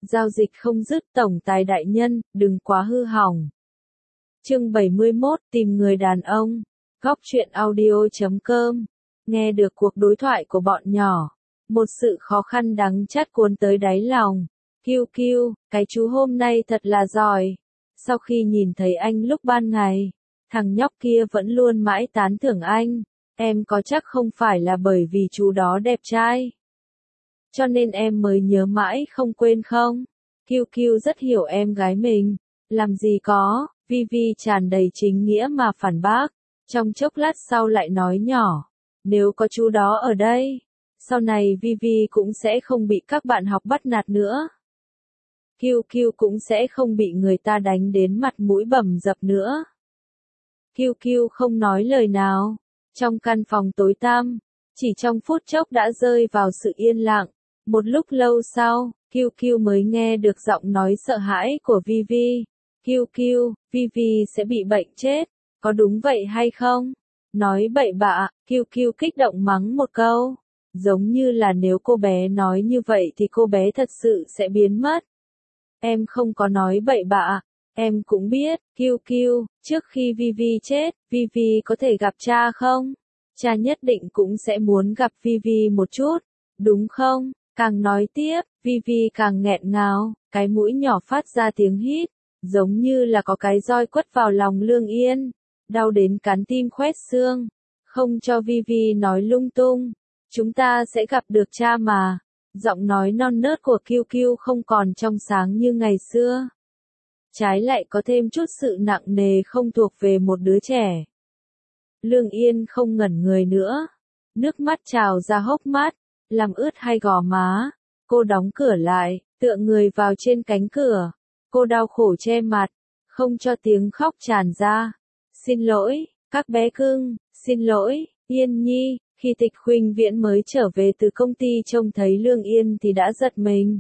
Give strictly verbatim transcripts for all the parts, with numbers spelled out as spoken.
Giao dịch không dứt tổng tài đại nhân, đừng quá hư hỏng. Chương bảy mươi mốt, tìm người đàn ông. Góc truyện audio chấm com. Nghe được cuộc đối thoại của bọn nhỏ. Một sự khó khăn đắng chát cuốn tới đáy lòng. Kiêu kiêu, cái chú hôm nay thật là giỏi. Sau khi nhìn thấy anh lúc ban ngày, thằng nhóc kia vẫn luôn mãi tán thưởng anh. Em có chắc không phải là bởi vì chú đó đẹp trai, cho nên em mới nhớ mãi không quên không? Kiêu kiêu rất hiểu em gái mình. Làm gì có, Vi Vi tràn đầy chính nghĩa mà phản bác. Trong chốc lát sau lại nói nhỏ, nếu có chú đó ở đây, sau này Vi Vi cũng sẽ không bị các bạn học bắt nạt nữa. Kiêu kiêu cũng sẽ không bị người ta đánh đến mặt mũi bầm dập nữa. Kiêu kiêu không nói lời nào. Trong căn phòng tối tăm, chỉ trong phút chốc đã rơi vào sự yên lặng. Một lúc lâu sau, Kiêu Kiêu mới nghe được giọng nói sợ hãi của Vi Vi. Kiêu Kiêu, Vi Vi sẽ bị bệnh chết, có đúng vậy hay không? Nói bậy bạ, Kiêu Kiêu kích động mắng một câu. Giống như là nếu cô bé nói như vậy thì cô bé thật sự sẽ biến mất. Em không có nói bậy bạ, em cũng biết, Kiêu Kiêu, trước khi Vi Vi chết, Vi Vi có thể gặp cha không? Cha nhất định cũng sẽ muốn gặp Vi Vi một chút, đúng không? Càng nói tiếp, Vi Vi càng nghẹn ngào, cái mũi nhỏ phát ra tiếng hít, giống như là có cái roi quất vào lòng Lương Yên, đau đến cắn tim khoét xương. Không cho Vi Vi nói lung tung, chúng ta sẽ gặp được cha mà. Giọng nói non nớt của Kiêu Kiêu không còn trong sáng như ngày xưa, trái lại có thêm chút sự nặng nề không thuộc về một đứa trẻ. Lương Yên không ngẩn người nữa, nước mắt trào ra hốc mắt, làm ướt hai gò má. Cô đóng cửa lại, tựa người vào trên cánh cửa. Cô đau khổ che mặt, không cho tiếng khóc tràn ra. Xin lỗi, các bé cưng, xin lỗi, Yên Nhi. Khi Tịch Khuynh Viễn mới trở về từ công ty trông thấy Lương Yên thì đã giật mình.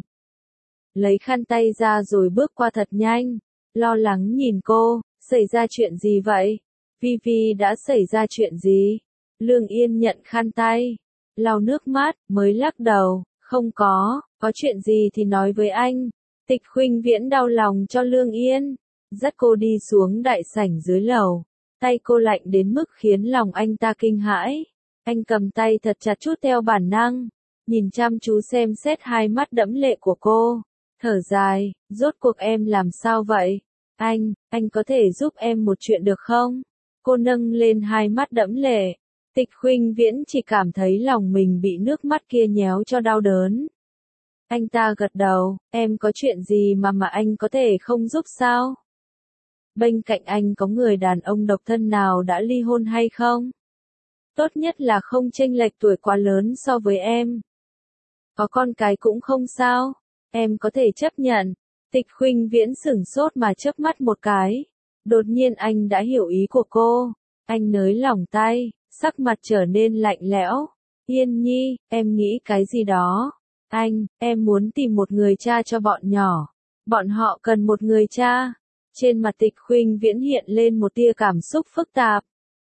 Lấy khăn tay ra rồi bước qua thật nhanh, lo lắng nhìn cô, xảy ra chuyện gì vậy? Vi Vi đã xảy ra chuyện gì? Lương Yên nhận khăn tay, lau nước mắt, mới lắc đầu, không có, có chuyện gì thì nói với anh. Tịch Khuynh Viễn đau lòng cho Lương Yên, dắt cô đi xuống đại sảnh dưới lầu, tay cô lạnh đến mức khiến lòng anh ta kinh hãi. Anh cầm tay thật chặt chút theo bản năng, nhìn chăm chú xem xét hai mắt đẫm lệ của cô, thở dài, rốt cuộc em làm sao vậy? Anh, anh có thể giúp em một chuyện được không? Cô nâng lên hai mắt đẫm lệ. Tịch Khuynh Viễn chỉ cảm thấy lòng mình bị nước mắt kia nhéo cho đau đớn. Anh ta gật đầu, em có chuyện gì mà mà anh có thể không giúp sao? Bên cạnh anh có người đàn ông độc thân nào đã ly hôn hay không? Tốt nhất là không chênh lệch tuổi quá lớn so với em. Có con cái cũng không sao, em có thể chấp nhận. Tịch Khuynh Viễn sửng sốt mà chớp mắt một cái. Đột nhiên anh đã hiểu ý của cô. Anh nới lỏng tay, sắc mặt trở nên lạnh lẽo. Yên Nhi, em nghĩ cái gì đó? Anh, em muốn tìm một người cha cho bọn nhỏ. Bọn họ cần một người cha. Trên mặt Tịch Khuynh Viễn hiện lên một tia cảm xúc phức tạp.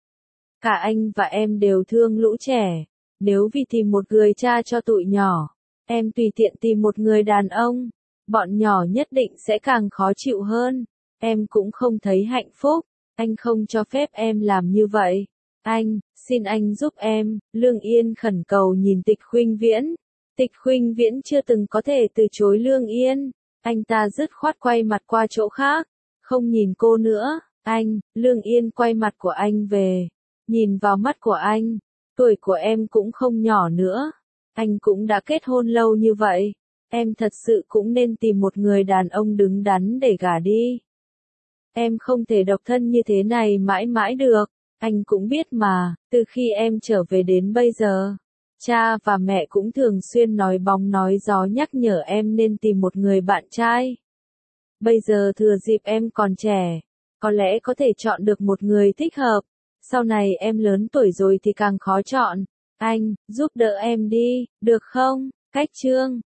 Cả anh và em đều thương lũ trẻ. Nếu vì tìm một người cha cho tụi nhỏ, em tùy tiện tìm một người đàn ông, bọn nhỏ nhất định sẽ càng khó chịu hơn. Em cũng không thấy hạnh phúc. Anh không cho phép em làm như vậy. Anh, xin anh giúp em. Lương Yên khẩn cầu nhìn Tịch Khuynh Viễn. Tịch Khuynh Viễn chưa từng có thể từ chối Lương Yên. Anh ta dứt khoát quay mặt qua chỗ khác, không nhìn cô nữa. Anh, Lương Yên quay mặt của anh về, nhìn vào mắt của anh. Tuổi của em cũng không nhỏ nữa. Anh cũng đã kết hôn lâu như vậy. Em thật sự cũng nên tìm một người đàn ông đứng đắn để gả đi. Em không thể độc thân như thế này mãi mãi được. Anh cũng biết mà, từ khi em trở về đến bây giờ, cha và mẹ cũng thường xuyên nói bóng nói gió nhắc nhở em nên tìm một người bạn trai. Bây giờ thừa dịp em còn trẻ, có lẽ có thể chọn được một người thích hợp. Sau này em lớn tuổi rồi thì càng khó chọn. Anh, giúp đỡ em đi, được không? Cách chương